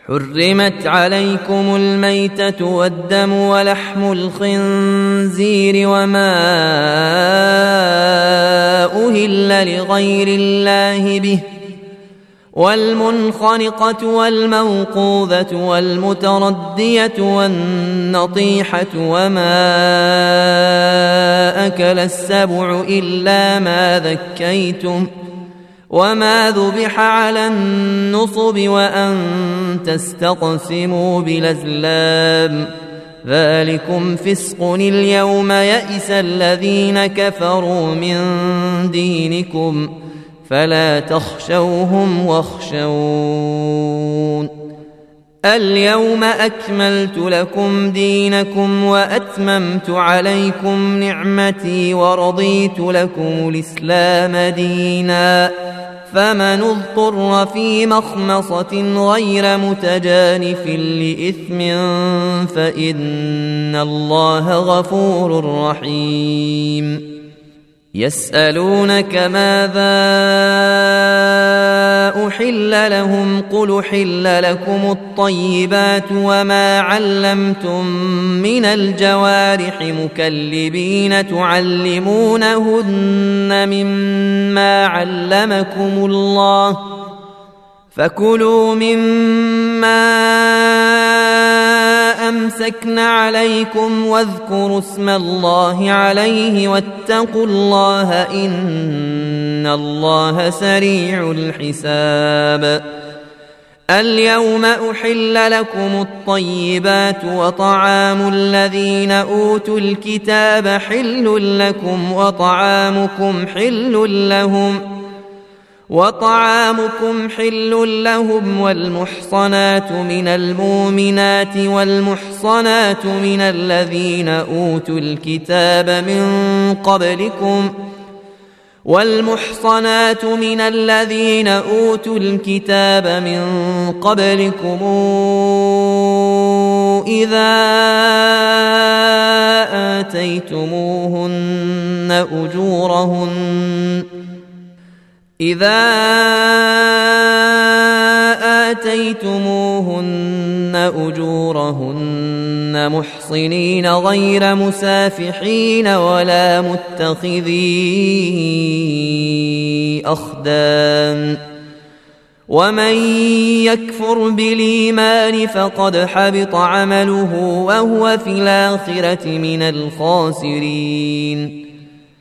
حرمت عليكم الميتة والدم ولحم الخنزير وما أهل لغير الله به والمنخنقة والموقوذة والمتردية والنطيحة وما أكل السبع إلا ما ذكيتم وما ذبح على النصب وأن تستقسموا بالأزلام ذلكم فسق اليوم يئس الذين كفروا من دينكم فلا تخشوهم واخشون اليوم أكملت لكم دينكم وأتممت عليكم نعمتي ورضيت لكم الإسلام دينا فمن اضطر في مخمصة غير متجانف لإثم فإن الله غفور رحيم يسألونك ماذا أحل لهم قل أحل لكم الطيبات وما علمتم من الجوارح مكلبين تعلمونهن مما علمكم الله فكلوا مما أمسكن عليكم واذكروا اسم الله عليه واتقوا الله إن الله سريع الحساب اليوم أحل لكم الطيبات وطعام الذين أوتوا الكتاب حل لكم وطعامكم حل لهم والمحصنات من المؤمنات والمحصنات من الذين أوتوا الكتاب من قبلكم إذا آتيتموهن أجورهن محصنين غير مسافحين ولا متخذي أخدان ومن يكفر بالإيمان فقد حبط عمله وهو في الآخرة من الخاسرين